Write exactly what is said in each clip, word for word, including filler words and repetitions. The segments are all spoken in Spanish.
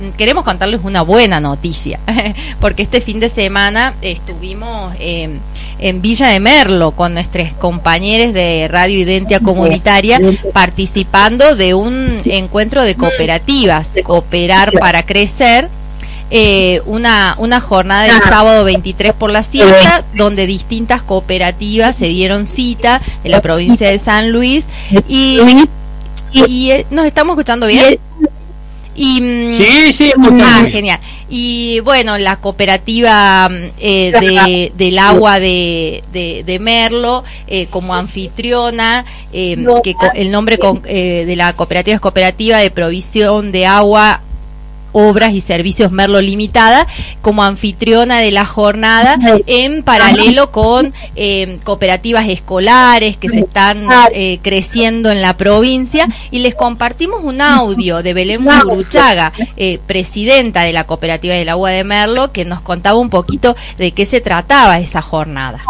Queremos contarles una buena noticia, porque este fin de semana estuvimos eh, en Villa de Merlo con nuestros compañeros de Radio Identia Comunitaria participando de un encuentro de cooperativas, Cooperar para Crecer, eh, una, una jornada del sábado veintitrés por la siesta, donde distintas cooperativas se dieron cita de la provincia de San Luis y, y, y eh, nos estamos escuchando bien. Y, sí, sí, ah, genial. Y bueno, la cooperativa eh, de, del agua de, de, de Merlo, eh, como anfitriona, eh, que co el nombre con, eh, de la cooperativa es Cooperativa de Provisión de Agua, Obras y Servicios Merlo Limitada, como anfitriona de la jornada, en paralelo con eh, cooperativas escolares que se están eh, creciendo en la provincia, y les compartimos un audio de Belén Guruchaga, eh, presidenta de la Cooperativa del Agua de Merlo, que nos contaba un poquito de qué se trataba esa jornada.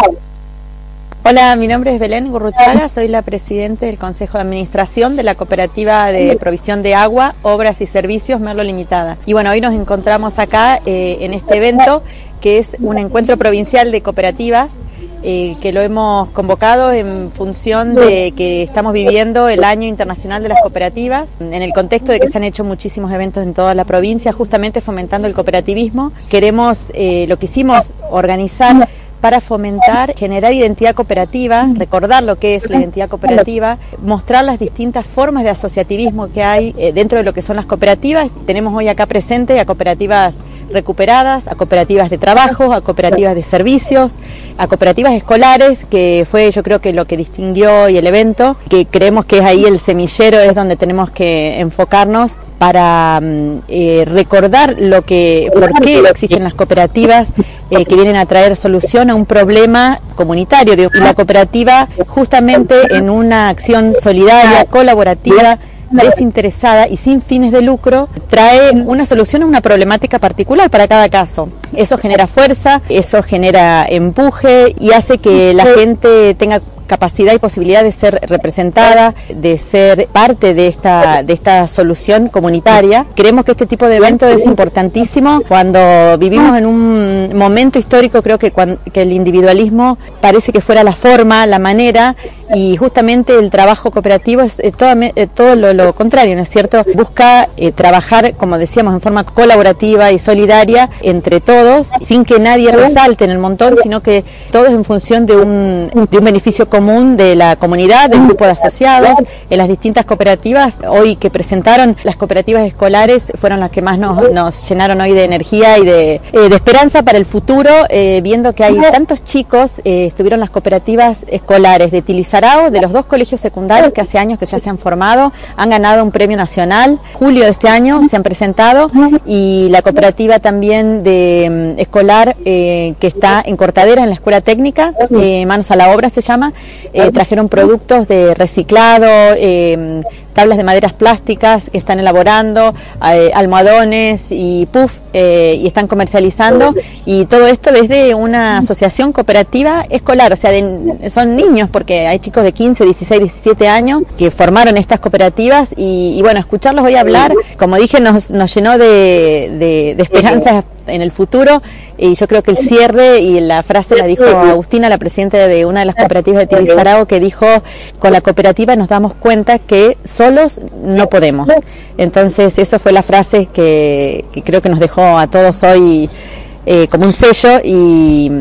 Hola, mi nombre es Belén Gurruchaga, soy la presidenta del Consejo de Administración de la Cooperativa de Provisión de Agua, Obras y Servicios Merlo Limitada. Y bueno, hoy nos encontramos acá eh, en este evento, que es un encuentro provincial de cooperativas, eh, que lo hemos convocado en función de que estamos viviendo el Año Internacional de las Cooperativas, en el contexto de que se han hecho muchísimos eventos en toda la provincia, justamente fomentando el cooperativismo. Queremos, eh, lo quisimos organizar para fomentar, generar identidad cooperativa, recordar lo que es la identidad cooperativa, mostrar las distintas formas de asociativismo que hay eh, dentro de lo que son las cooperativas. Tenemos hoy acá presente a cooperativas recuperadas, a cooperativas de trabajo, a cooperativas de servicios, a cooperativas escolares, que fue yo creo que lo que distinguió y el evento, que creemos que es ahí el semillero, es donde tenemos que enfocarnos para eh, recordar lo que, por qué existen las cooperativas eh, que vienen a traer solución a un problema comunitario. Y la cooperativa, justamente en una acción solidaria, colaborativa, desinteresada y sin fines de lucro, trae una solución a una problemática particular para cada caso. Eso genera fuerza, eso genera empuje y hace que la gente tenga capacidad y posibilidad de ser representada, de ser parte de esta de esta solución comunitaria. Creemos que este tipo de evento es importantísimo cuando vivimos en un momento histórico. Creo que, cuando, que el individualismo parece que fuera la forma, la manera, y justamente el trabajo cooperativo es eh, todo, eh, todo lo, lo contrario, ¿no es cierto? Busca eh, trabajar, como decíamos, en forma colaborativa y solidaria entre todos, sin que nadie resalte en el montón, sino que todos en función de un, de un beneficio común de la comunidad, del grupo de asociados. En las distintas cooperativas hoy que presentaron, las cooperativas escolares fueron las que más nos, nos llenaron hoy de energía y de, eh, de esperanza para el futuro, eh, viendo que hay tantos chicos. Eh, estuvieron las cooperativas escolares de Tilizarao, de los dos colegios secundarios que hace años que ya se han formado, han ganado un premio nacional, julio de este año se han presentado, y la cooperativa también de um, escolar eh, que está en Cortadera, en la escuela técnica, eh, Manos a la Obra se llama. Eh, trajeron productos de reciclado, eh, tablas de maderas plásticas que están elaborando, eh, almohadones y puff, eh, y están comercializando, y todo esto desde una asociación cooperativa escolar, o sea, de, son niños, porque hay chicos de quince, dieciséis, diecisiete años que formaron estas cooperativas, y, y bueno, escucharlos hoy hablar, como dije, nos, nos llenó de, de, de esperanzas en el futuro, y yo creo que el cierre y la frase la dijo Agustina, la presidenta de una de las cooperativas de Tilizarao, que dijo: con la cooperativa nos damos cuenta que solos no podemos. Entonces eso fue la frase que, que creo que nos dejó a todos hoy eh, como un sello, y,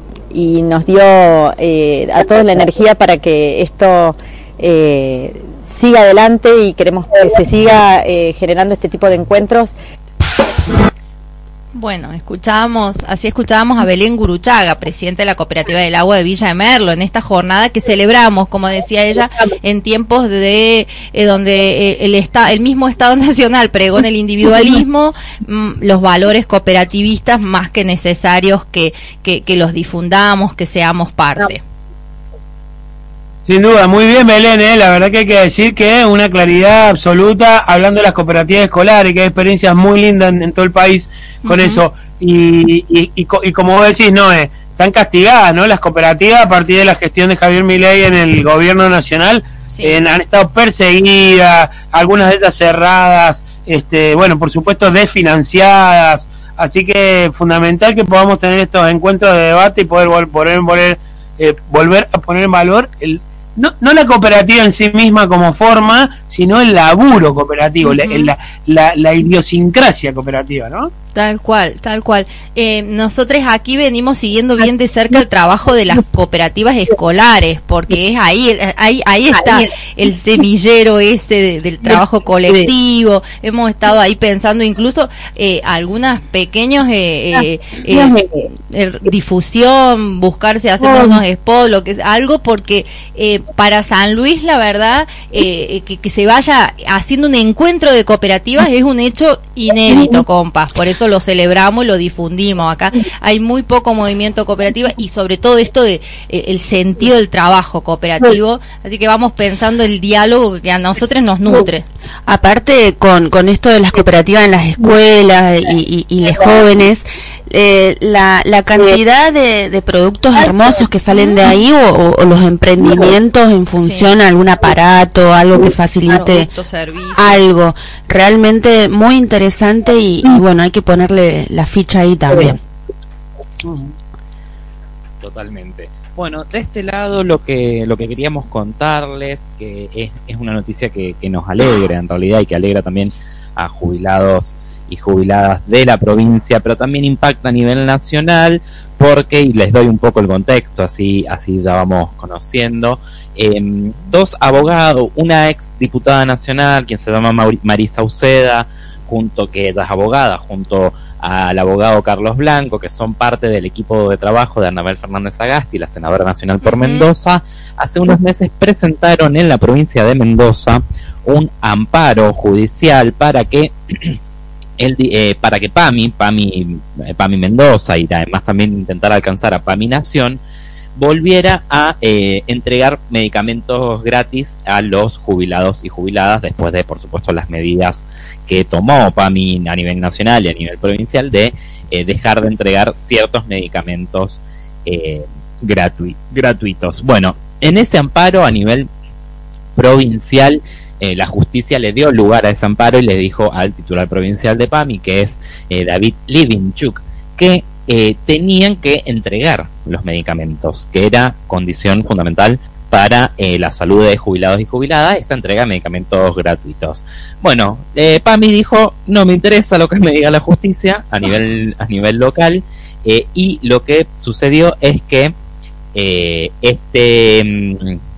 y nos dio eh, a todos la energía para que esto eh, siga adelante, y queremos que se siga eh, generando este tipo de encuentros. Bueno, escuchábamos, así escuchábamos a Belén Guruchaga, presidenta de la Cooperativa del Agua de Villa de Merlo, en esta jornada que celebramos, como decía ella, en tiempos de eh, donde eh, el esta, el mismo Estado Nacional pregona el individualismo, mm, los valores cooperativistas más que necesarios que, que, que los difundamos, que seamos parte. Sin duda, muy bien, Belén, ¿eh? La verdad que hay que decir que una claridad absoluta, hablando de las cooperativas escolares, que hay experiencias muy lindas en, en todo el país con uh-huh. eso, y, y, y, y como vos decís, no están castigadas, ¿no? Las cooperativas, a partir de la gestión de Javier Milei en el gobierno nacional, sí. eh, han estado perseguidas, algunas de ellas cerradas, este, bueno, por supuesto desfinanciadas, así que fundamental que podamos tener estos encuentros de debate y poder vol- volver, volver, eh, volver a poner en valor el No, no la cooperativa en sí misma como forma, sino el laburo cooperativo, uh-huh. la, la, la, la idiosincrasia cooperativa, ¿no? Tal cual, tal cual. Eh, nosotros aquí venimos siguiendo bien de cerca el trabajo de las cooperativas escolares, porque es ahí, ahí, ahí está el semillero ese de, del trabajo colectivo. Hemos estado ahí pensando incluso eh, algunas pequeños eh, eh, eh, eh, difusión, buscarse hacer unos spots, lo que algo, porque eh, para San Luis la verdad eh, que, que se vaya haciendo un encuentro de cooperativas es un hecho inédito, compas. Por eso lo celebramos y lo difundimos. Acá hay muy poco movimiento cooperativo y sobre todo esto de eh, el sentido del trabajo cooperativo, así que vamos pensando el diálogo que a nosotros nos nutre. Aparte con, con esto de las cooperativas en las escuelas y, y, y los jóvenes, eh, la, la cantidad de, de productos hermosos que salen de ahí o, o, o los emprendimientos en función sí. a algún aparato, algo que facilite algo, realmente muy interesante y, y bueno, hay que ponerle la ficha ahí también. Totalmente. Bueno, de este lado lo que lo que queríamos contarles, que es, es una noticia que, que nos alegra en realidad y que alegra también a jubilados y jubiladas de la provincia, pero también impacta a nivel nacional, porque, y les doy un poco el contexto, así así ya vamos conociendo, eh, dos abogados, una ex diputada nacional, quien se llama Mauri- Marisa Uceda, junto que ella es abogada, junto al abogado Carlos Blanco, que son parte del equipo de trabajo de Anabel Fernández Agasti, la senadora nacional por uh-huh. Mendoza, hace unos meses presentaron en la provincia de Mendoza un amparo judicial para que el, eh, para que PAMI, PAMI, eh, PAMI Mendoza y además también intentar alcanzar a PAMI Nación, volviera a eh, entregar medicamentos gratis a los jubilados y jubiladas después de, por supuesto, las medidas que tomó PAMI a nivel nacional y a nivel provincial de eh, dejar de entregar ciertos medicamentos eh, gratu- gratuitos. Bueno, en ese amparo a nivel provincial, eh, la justicia le dio lugar a ese amparo y le dijo al titular provincial de PAMI, que es eh, David Livinchuk, que Eh, tenían que entregar los medicamentos, que era condición fundamental para eh, la salud de jubilados y jubiladas, esta entrega de medicamentos gratuitos. Bueno, eh, PAMI dijo, no me interesa lo que me diga la justicia a nivel, a nivel local, eh, y lo que sucedió es que eh, este...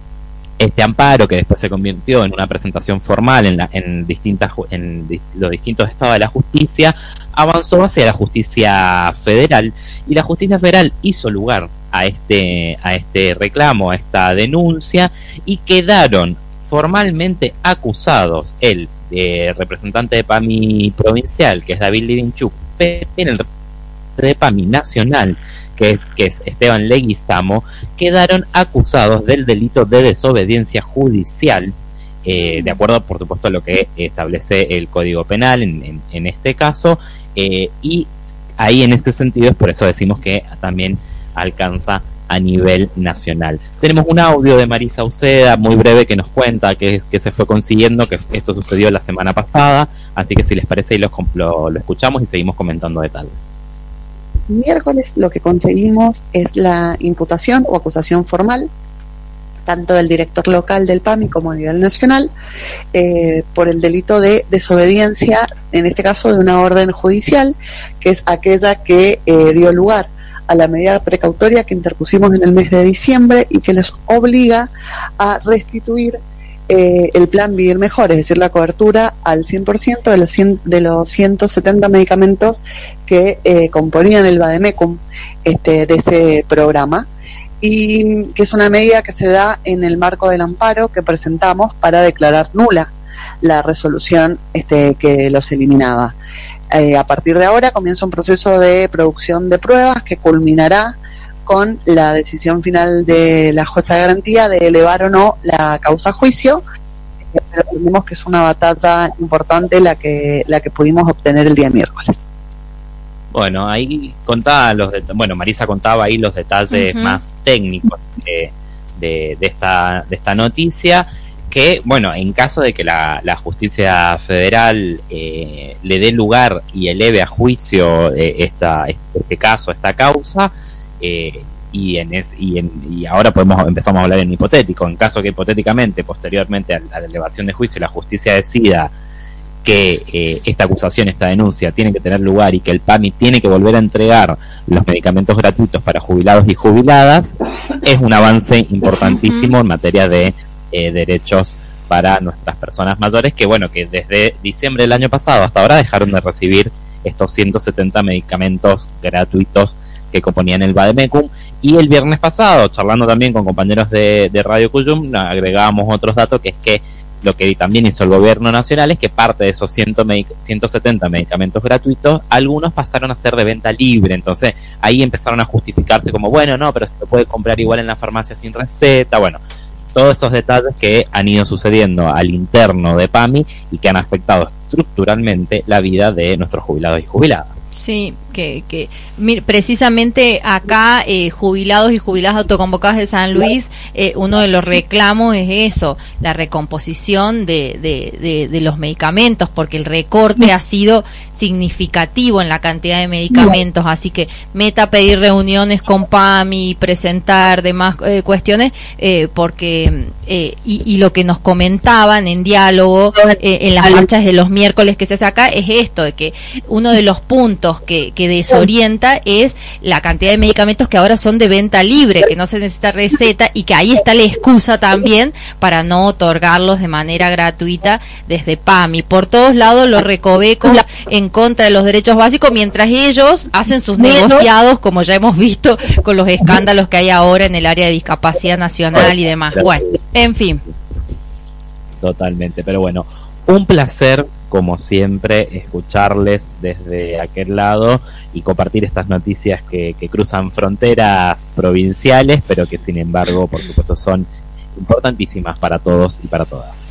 Este amparo, que después se convirtió en una presentación formal en, la, en, distintas, en di, los distintos estados de la justicia, avanzó hacia la justicia federal, y la justicia federal hizo lugar a este, a este reclamo, a esta denuncia, y quedaron formalmente acusados el eh, representante de PAMI provincial, que es David Livinchuk, en el de PAMI nacional, que, que es Esteban Leguizamo, quedaron acusados del delito de desobediencia judicial, eh, de acuerdo, por supuesto, a lo que establece el Código Penal en, en, en este caso, eh, y ahí en este sentido es por eso decimos que también alcanza a nivel nacional. Tenemos un audio de Marisa Uceda muy breve que nos cuenta que, que se fue consiguiendo, que esto sucedió la semana pasada, así que si les parece ahí lo, lo, lo escuchamos y seguimos comentando detalles. Miércoles lo que conseguimos es la imputación o acusación formal, tanto del director local del PAMI como a nivel nacional, eh, por el delito de desobediencia, en este caso de una orden judicial, que es aquella que eh, dio lugar a la medida precautoria que interpusimos en el mes de diciembre y que les obliga a restituir Eh, el plan Vivir Mejor, es decir, la cobertura al cien por ciento de los, cien, de los ciento setenta medicamentos que eh, componían el Vademecum este, de ese programa, y que es una medida que se da en el marco del amparo que presentamos para declarar nula la resolución este, que los eliminaba. Eh, a partir de ahora comienza un proceso de producción de pruebas que culminará con la decisión final de la jueza de garantía de elevar o no la causa a juicio, pero entendemos que es una batalla importante la que la que pudimos obtener el día miércoles. Bueno, ahí contaba los det- bueno, Marisa contaba ahí los detalles uh-huh. más técnicos de, de, de esta de esta noticia. que, bueno, en caso de que la, la justicia federal eh, le dé lugar y eleve a juicio eh, esta, este caso, esta causa, eh, y en es, y, en, y ahora podemos empezamos a hablar en hipotético, en caso que hipotéticamente, posteriormente a, a la elevación de juicio, la justicia decida que eh, esta acusación, esta denuncia tiene que tener lugar y que el PAMI tiene que volver a entregar los medicamentos gratuitos para jubilados y jubiladas, es un avance importantísimo en materia de eh, derechos para nuestras personas mayores, que bueno, que desde diciembre del año pasado hasta ahora dejaron de recibir estos ciento setenta medicamentos gratuitos que componían el Vademecum. Y el viernes pasado, charlando también con compañeros de, de Radio Cuyum, agregábamos otros datos, que es que lo que también hizo el gobierno nacional es que parte de esos ciento setenta medicamentos gratuitos, algunos pasaron a ser de venta libre. Entonces ahí empezaron a justificarse como, bueno, no, pero se lo puede comprar igual en la farmacia sin receta. Bueno, todos esos detalles que han ido sucediendo al interno de PAMI y que han afectado estructuralmente la vida de nuestros jubilados y jubiladas. Sí, que, que precisamente acá, eh, jubilados y jubiladas autoconvocadas de San Luis, eh, uno de los reclamos es eso, la recomposición de, de, de, de los medicamentos, porque el recorte ha sido significativo en la cantidad de medicamentos, así que meta a pedir reuniones con PAMI, presentar demás eh, cuestiones, eh, porque eh, y, y lo que nos comentaban en diálogo eh, en las marchas de los miércoles que se hace acá es esto, de que uno de los puntos que, que desorienta es la cantidad de medicamentos que ahora son de venta libre, que no se necesita receta, y que ahí está la excusa también para no otorgarlos de manera gratuita desde PAMI. Por todos lados los recovecos en contra de los derechos básicos, mientras ellos hacen sus negociados, como ya hemos visto con los escándalos que hay ahora en el área de discapacidad nacional y demás. Bueno, en fin. Totalmente, pero bueno, un placer como siempre escucharles desde aquel lado y compartir estas noticias que, que cruzan fronteras provinciales, pero que sin embargo, por supuesto, son importantísimas para todos y para todas.